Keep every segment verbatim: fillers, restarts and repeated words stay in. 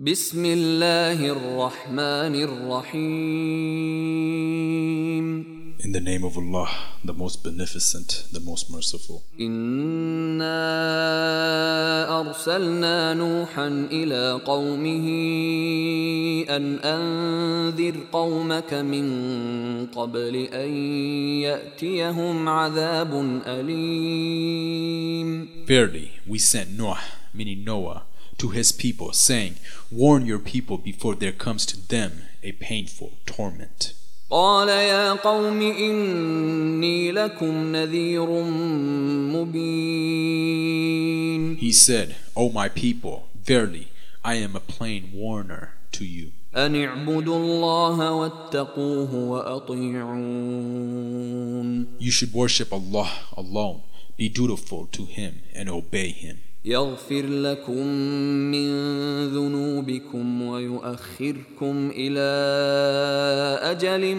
بسم الله الرحمن الرحيم. In the name of Allah, the most beneficent, the most merciful. إنا أرسلنا نوحا إلى قومه أن أنذر قومك من قبل أن يأتيهم عذاب أليم. Verily, we sent Noah, meaning Noah, to his people, saying, warn your people before there comes to them a painful torment. قال يا قوم إني لكم نذير مبين. He said, O my people, verily, I am a plain warner to you. أن اعبدوا الله واتقوه وأطيعون. You should worship Allah alone, be dutiful to Him and obey Him. يغفر لكم من ذنوبكم ويؤخركم إلى أجل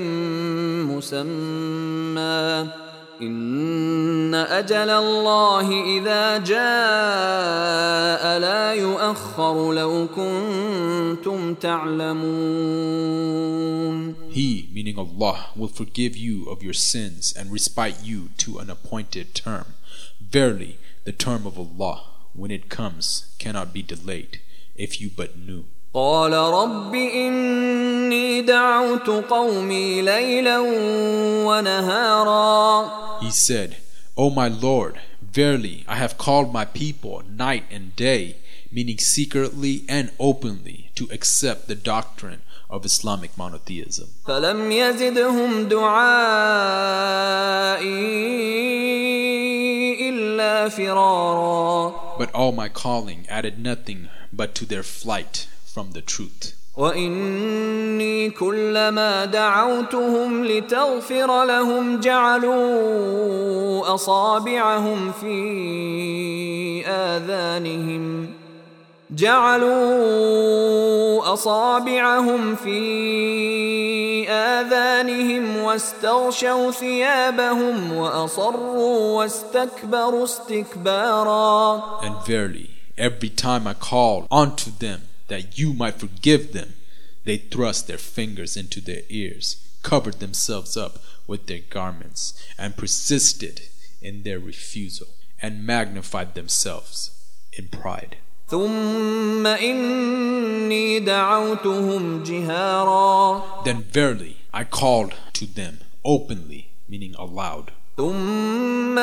مسمى إن أجل الله إذا جاء لا يؤخر لو كنتم تعلمون. He, meaning Allah, will forgive you of your sins and respite you to an appointed term. Verily, the term of Allah, when it comes, cannot be delayed, if you but knew. قال رب إني دعوت قومي ليلا ونهارا. He said, O my Lord, verily I have called my people night and day, meaning secretly and openly, to accept the doctrine of Islamic monotheism. فلم يزدهم دعائي إلا فرارا. But all my calling added nothing but to their flight from the truth. وإني كلما دعوتهم لتغفر لهم جعلوا أصابعهم في آذانهم جعلوا أصابعهم في آذانهم واستغشوا ثيابهم وأصروا واستكبروا استكبارا. And verily, every time I called unto them that you might forgive them, they thrust their fingers into their ears, covered themselves up with their garments, and persisted in their refusal, and magnified themselves in pride. ثم إني دعوتهم جهارا. Then verily I called to them openly, meaning aloud. ثم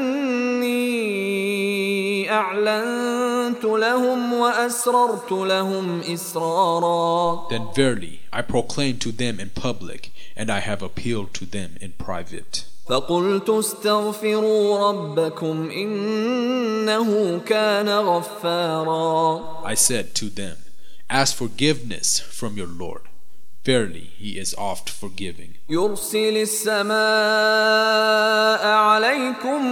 إني أعلنت لهم وأسررت لهم إسرارا. Then verily I proclaimed to them in public, and I have appealed to them in private. فقلت استغفروا ربكم إنه كان غفارا. I said to them, ask forgiveness from your Lord. Verily, He is oft forgiving. يرسل السماء عليكم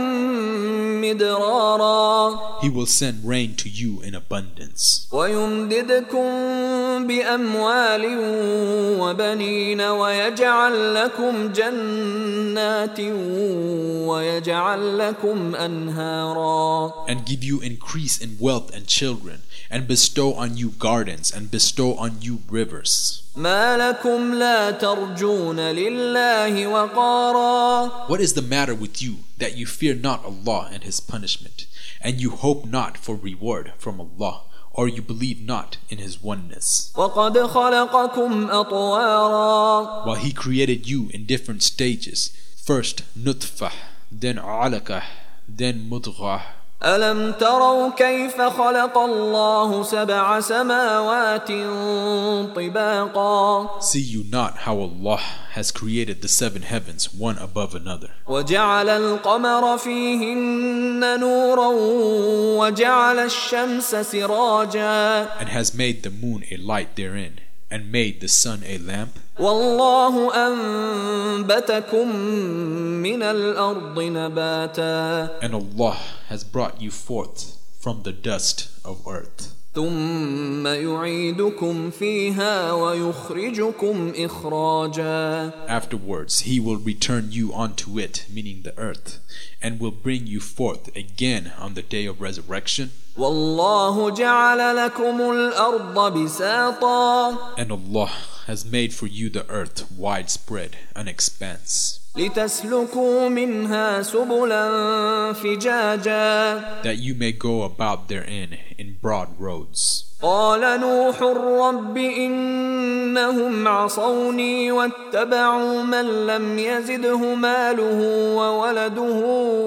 مدرارا. He will send rain to you in abundance. ويمددكم بأموال وبنين ويجعل لكم جنات ويجعل لكم أنهارا. And give you increase in wealth and children, and bestow on you gardens, and bestow on you rivers. ما لكم لا ترجون لله وقارا. What is the matter with you that you fear not Allah and His punishment, and you hope not for reward from Allah, or you believe not in His oneness? وقد خلقكم أطوارا. While He created you in different stages, first nutfah, then alaqah, then mudghah. ألم تروا كيف خلق الله سبع سماوات طباقا. See you not how Allah has created the seven heavens one above another, وجعل القمر فيهن نورا وجعل الشمس سراجا. and has made the moon a light therein, and made the sun a lamp. والله أنبتكم من الأرض نباتا. And Allah has brought you forth from the dust of earth. ثم يعيدكم فيها ويخرجكم إخراجا. Afterwards he will return you onto it, meaning the earth, and will bring you forth again on the day of resurrection. والله جعل لكم الأرض بساطا. And Allah has made for you the earth widespread, an expanse, لتسلكوا منها سبلا فجاجا. that you may go about therein in broad roads. قال نوح رب إنهم عصوني واتبعوا من لم يزده ماله وولده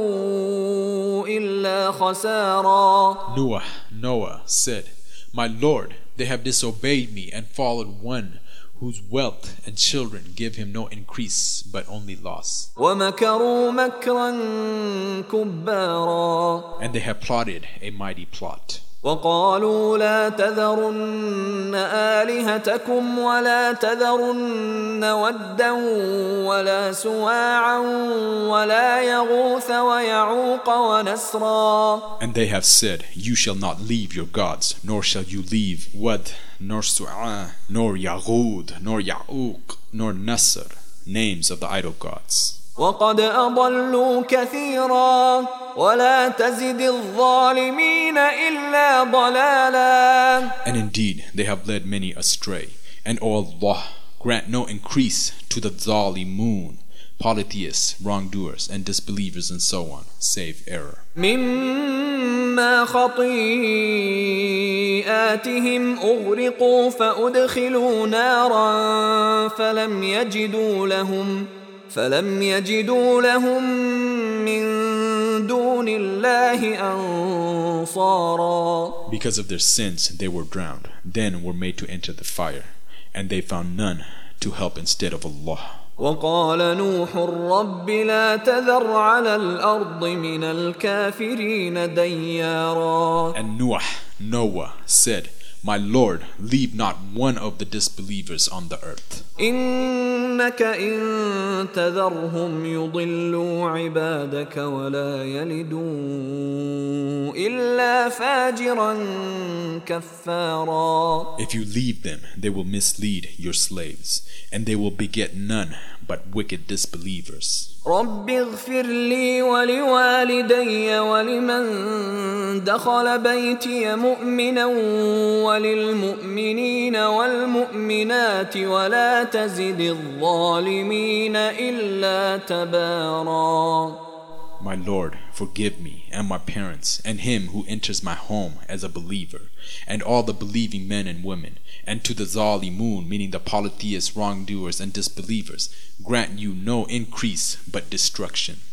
إلا خسارا. Noah, Noah said, My Lord, they have disobeyed me and followed one whose wealth and children give him no increase but only loss. ومكروا مكرا كبارا. And they have plotted a mighty plot. وقالوا لا تذرن آلهتكم ولا تذرن ودا ولا سواعا ولا يغوث ويعوق ونسرا. And they have said, You shall not leave your gods, nor shall you leave Wad, nor Su'a, nor Yaghud, nor Ya'uq, nor Nasr, names of the idol gods. وقد أضلوا كثيرا ولا تزد الظالمين إلا ضلالا. And indeed they have led many astray, and O Allah, grant no increase to the Zalimun, polytheists, wrongdoers, and disbelievers, and so on, save error. مما خطيئاتهم أغرقوا فأدخلوا نارا فلم يجدوا لهم فلم يجدوا لهم من دون الله أنصارا. Because of their sins they were drowned, then were made to enter the fire, and they found none to help instead of Allah. وقال نوح رب لا تذر على الأرض من الكافرين ديارا. And Noah, Noah said, My Lord, leave not one of the disbelievers on the earth. إنك إن تذرهم يضلوا عبادك ولا يلدوا إلا فاجرا كفارا. If you leave them, they will mislead your slaves, and they will beget none but wicked disbelievers. رب اغفر لي ولوالدي ولمن دخل بيتي مؤمنا وللمؤمنين والمؤمنات ولا تزد الظالمين إلا تبارا. My Lord, forgive me and my parents and him who enters my home as a believer, and all the believing men and women, and to the Zalimun, meaning the polytheists, wrongdoers, and disbelievers, grant you no increase but destruction.